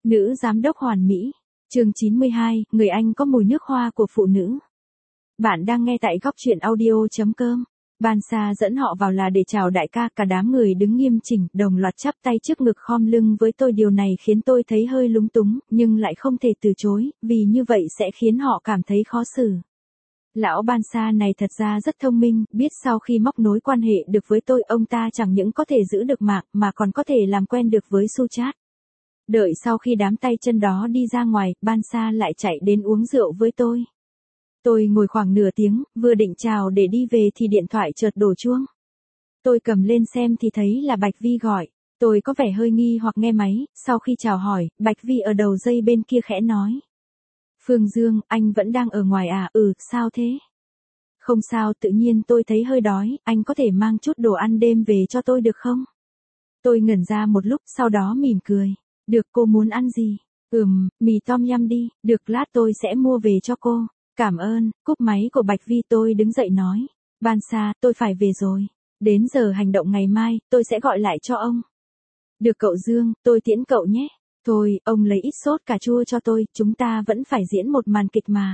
Nữ giám đốc hoàn mỹ. Chương 92, người Anh có mùi nước hoa của phụ nữ. Bạn đang nghe tại góc truyện audio.com. Bansa dẫn họ vào là để chào đại ca, cả đám người đứng nghiêm chỉnh, đồng loạt chắp tay trước ngực khom lưng với tôi. Điều này khiến tôi thấy hơi lúng túng, nhưng lại không thể từ chối, vì như vậy sẽ khiến họ cảm thấy khó xử. Lão Bansa này thật ra rất thông minh, biết sau khi móc nối quan hệ được với tôi, ông ta chẳng những có thể giữ được mạng, mà còn có thể làm quen được với Suchat. Đợi sau khi đám tay chân đó đi ra ngoài, Bansa lại chạy đến uống rượu với tôi. Tôi ngồi khoảng nửa tiếng, vừa định chào để đi về thì điện thoại chợt đổ chuông. Tôi cầm lên xem thì thấy là Bạch Vi gọi. Tôi có vẻ hơi nghi hoặc nghe máy, sau khi chào hỏi, Bạch Vi ở đầu dây bên kia khẽ nói. Phương Dương, anh vẫn đang ở ngoài à? Sao thế? Không sao, tự nhiên tôi thấy hơi đói, anh có thể mang chút đồ ăn đêm về cho tôi được không? Tôi ngẩn ra một lúc, sau đó mỉm cười. Được, cô muốn ăn gì? Mì tom yum đi, được, lát tôi sẽ mua về cho cô. Cảm ơn. Cúp máy của Bạch Vi, tôi đứng dậy nói. Bansa, tôi phải về rồi. Đến giờ hành động ngày mai, tôi sẽ gọi lại cho ông. Được cậu Dương, tôi tiễn cậu nhé. Thôi, ông lấy ít sốt cà chua cho tôi, chúng ta vẫn phải diễn một màn kịch mà.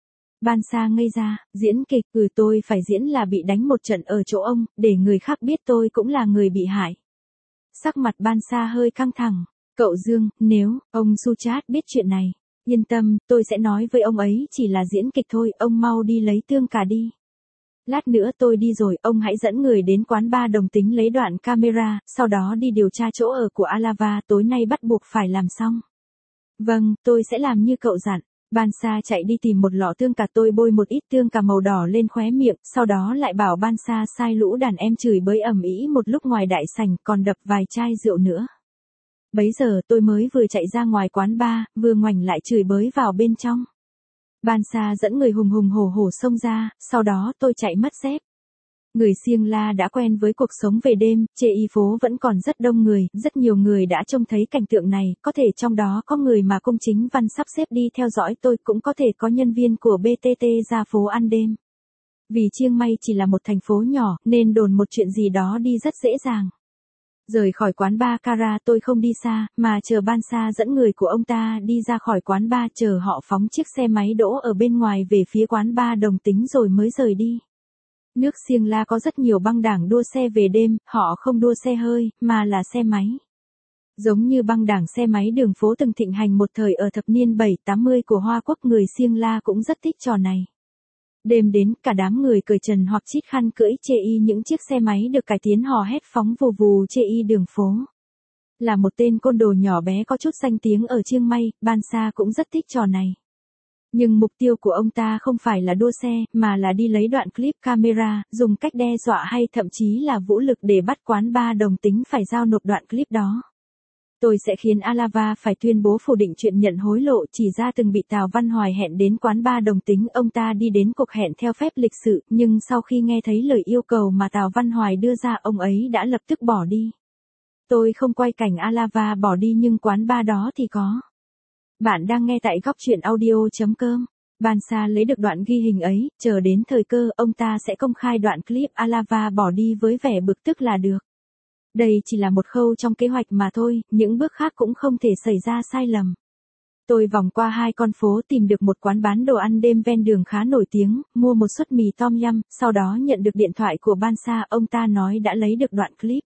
Bansa ngây ra, diễn kịch? Tôi phải diễn là bị đánh một trận ở chỗ ông, để người khác biết tôi cũng là người bị hại. Sắc mặt Bansa hơi căng thẳng. Cậu Dương, nếu ông Suchat biết chuyện này, yên tâm, tôi sẽ nói với ông ấy chỉ là diễn kịch thôi, ông mau đi lấy tương cà đi. Lát nữa tôi đi rồi, ông hãy dẫn người đến quán bar Đồng Tính lấy đoạn camera, sau đó đi điều tra chỗ ở của Alava, tối nay bắt buộc phải làm xong. Vâng, tôi sẽ làm như cậu dặn. Bansa chạy đi tìm một lọ tương cà, tôi bôi một ít tương cà màu đỏ lên khóe miệng, sau đó lại bảo Bansa sai lũ đàn em chửi bới ầm ĩ một lúc ngoài đại sảnh, còn đập vài chai rượu nữa. Bấy giờ tôi mới vừa chạy ra ngoài quán bar, vừa ngoảnh lại chửi bới vào bên trong. Bansa dẫn người hùng hùng hổ hổ xông ra, sau đó tôi chạy mất dép. Người Siêng La đã quen với cuộc sống về đêm, chê y phố vẫn còn rất đông người, rất nhiều người đã trông thấy cảnh tượng này, có thể trong đó có người mà Công Chính Văn sắp xếp đi theo dõi tôi, cũng có thể có nhân viên của BTT ra phố ăn đêm. Vì Chiang Mai chỉ là một thành phố nhỏ, nên đồn một chuyện gì đó đi rất dễ dàng. Rời khỏi quán bar Cara, tôi không đi xa, mà chờ Bansa dẫn người của ông ta đi ra khỏi quán bar, chờ họ phóng chiếc xe máy đỗ ở bên ngoài về phía quán bar Đồng Tính rồi mới rời đi. Nước Siêng La có rất nhiều băng đảng đua xe về đêm, họ không đua xe hơi, mà là xe máy. Giống như băng đảng xe máy đường phố từng thịnh hành một thời ở thập niên 7-80 của Hoa Quốc, người Siêng La cũng rất thích trò này. Đêm đến, cả đám người cởi trần hoặc chít khăn cưỡi chê y những chiếc xe máy được cải tiến, hò hét phóng vù vù chê y đường phố. Là một tên côn đồ nhỏ bé có chút danh tiếng ở Chiang Mai, Bansa cũng rất thích trò này. Nhưng mục tiêu của ông ta không phải là đua xe, mà là đi lấy đoạn clip camera, dùng cách đe dọa hay thậm chí là vũ lực để bắt quán bar Đồng Tính phải giao nộp đoạn clip đó. Tôi sẽ khiến Alava phải tuyên bố phủ định chuyện nhận hối lộ, chỉ ra từng bị Tào Văn Hoài hẹn đến quán bar Đồng Tính. Ông ta đi đến cuộc hẹn theo phép lịch sự, nhưng sau khi nghe thấy lời yêu cầu mà Tào Văn Hoài đưa ra, ông ấy đã lập tức bỏ đi. Tôi không quay cảnh Alava bỏ đi, nhưng quán bar đó thì có. Bạn đang nghe tại góc truyện audio.com. Bansa lấy được đoạn ghi hình ấy, chờ đến thời cơ, ông ta sẽ công khai đoạn clip Alava bỏ đi với vẻ bực tức là được. Đây chỉ là một khâu trong kế hoạch mà thôi, những bước khác cũng không thể xảy ra sai lầm. Tôi vòng qua 2 con phố tìm được một quán bán đồ ăn đêm ven đường khá nổi tiếng, mua một suất mì tom yum, sau đó nhận được điện thoại của Bansa, ông ta nói đã lấy được đoạn clip.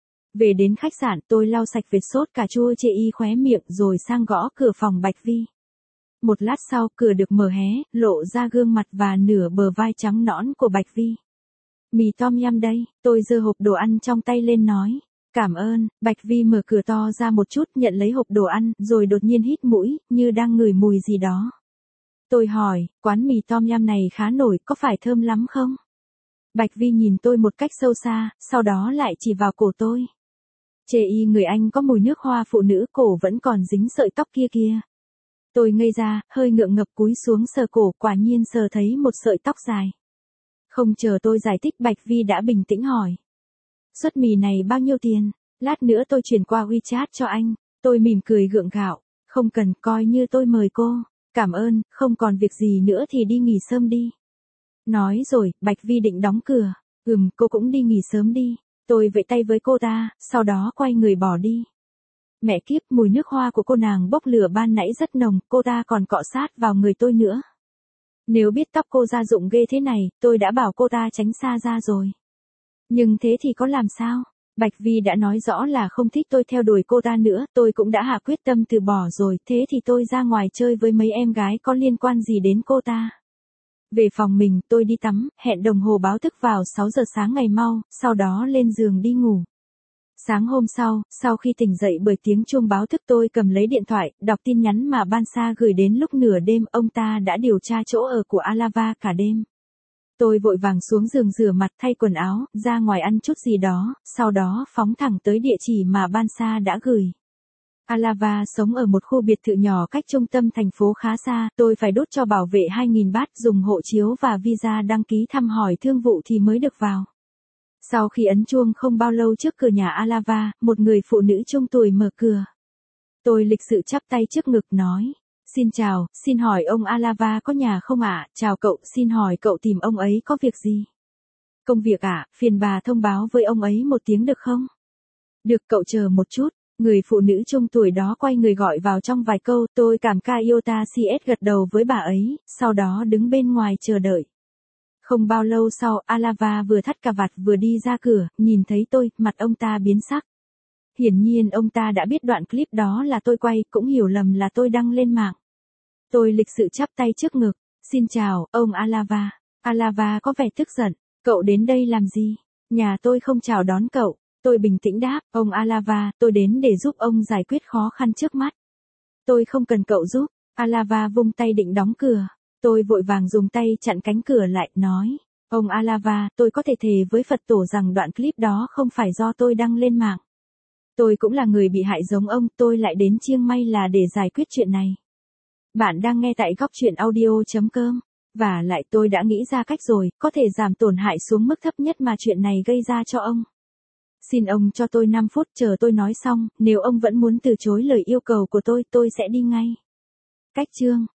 Về đến khách sạn, tôi lau sạch vệt sốt cà chua chê y khóe miệng rồi sang gõ cửa phòng Bạch Vi. Một lát sau, cửa được mở hé, lộ ra gương mặt và nửa bờ vai trắng nõn của Bạch Vi. Mì tom yum đây, tôi giơ hộp đồ ăn trong tay lên nói. Cảm ơn. Bạch Vi mở cửa to ra một chút, nhận lấy hộp đồ ăn, rồi đột nhiên hít mũi, như đang ngửi mùi gì đó. Tôi hỏi, quán mì tom yum này khá nổi, có phải thơm lắm không? Bạch Vi nhìn tôi một cách sâu xa, sau đó lại chỉ vào cổ tôi. Chê y người Anh có mùi nước hoa phụ nữ, cổ vẫn còn dính sợi tóc kia kìa. Tôi ngây ra, hơi ngượng ngập cúi xuống sờ cổ, quả nhiên sờ thấy một sợi tóc dài. Không chờ tôi giải thích, Bạch Vi đã bình tĩnh hỏi. Suất mì này bao nhiêu tiền? Lát nữa tôi chuyển qua WeChat cho anh. Tôi mỉm cười gượng gạo. Không cần, coi như tôi mời cô. Cảm ơn, không còn việc gì nữa thì đi nghỉ sớm đi. Nói rồi, Bạch Vi định đóng cửa. Cô cũng đi nghỉ sớm đi. Tôi vẫy tay với cô ta, sau đó quay người bỏ đi. Mẹ kiếp, mùi nước hoa của cô nàng bốc lửa ban nãy rất nồng, cô ta còn cọ sát vào người tôi nữa. Nếu biết tóc cô gia dụng ghê thế này, tôi đã bảo cô ta tránh xa ra rồi. Nhưng thế thì có làm sao? Bạch Vi đã nói rõ là không thích tôi theo đuổi cô ta nữa, tôi cũng đã hạ quyết tâm từ bỏ rồi, thế thì tôi ra ngoài chơi với mấy em gái có liên quan gì đến cô ta. Về phòng mình, tôi đi tắm, hẹn đồng hồ báo thức vào 6 giờ sáng ngày mau, sau đó lên giường đi ngủ. Sáng hôm sau khi tỉnh dậy bởi tiếng chuông báo thức tôi cầm lấy điện thoại, đọc tin nhắn mà Bansa gửi đến lúc nửa đêm, ông ta đã điều tra chỗ ở của Alava cả đêm. Tôi vội vàng xuống giường rửa mặt thay quần áo, ra ngoài ăn chút gì đó, sau đó phóng thẳng tới địa chỉ mà Bansa đã gửi. Alava sống ở một khu biệt thự nhỏ cách trung tâm thành phố khá xa, tôi phải đốt cho bảo vệ 2.000 baht, dùng hộ chiếu và visa đăng ký thăm hỏi thương vụ thì mới được vào. Sau khi ấn chuông không bao lâu trước cửa nhà Alava, một người phụ nữ trung tuổi mở cửa. Tôi lịch sự chắp tay trước ngực nói. Xin chào, xin hỏi ông Alava có nhà không ạ? Chào cậu, xin hỏi cậu tìm ông ấy có việc gì? Công việc ạ, phiền bà thông báo với ông ấy một tiếng được không? Được, cậu chờ một chút. Người phụ nữ trung tuổi đó quay người gọi vào trong vài câu, tôi cảm ca Iota CS gật đầu với bà ấy, sau đó đứng bên ngoài chờ đợi. Không bao lâu sau, Alava vừa thắt cà vạt vừa đi ra cửa, nhìn thấy tôi, mặt ông ta biến sắc. Hiển nhiên ông ta đã biết đoạn clip đó là tôi quay, cũng hiểu lầm là tôi đăng lên mạng. Tôi lịch sự chắp tay trước ngực. Xin chào, ông Alava. Alava có vẻ tức giận. Cậu đến đây làm gì? Nhà tôi không chào đón cậu. Tôi bình tĩnh đáp, ông Alava, tôi đến để giúp ông giải quyết khó khăn trước mắt. Tôi không cần cậu giúp. Alava vung tay định đóng cửa. Tôi vội vàng dùng tay chặn cánh cửa lại, nói. Ông Alava, tôi có thể thề với Phật tổ rằng đoạn clip đó không phải do tôi đăng lên mạng. Tôi cũng là người bị hại giống ông, tôi lại đến Chiang Mai là để giải quyết chuyện này. Bạn đang nghe tại góc truyện audio.com. Và lại tôi đã nghĩ ra cách rồi, có thể giảm tổn hại xuống mức thấp nhất mà chuyện này gây ra cho ông. Xin ông cho tôi 5 phút chờ tôi nói xong, nếu ông vẫn muốn từ chối lời yêu cầu của tôi sẽ đi ngay. Cách chương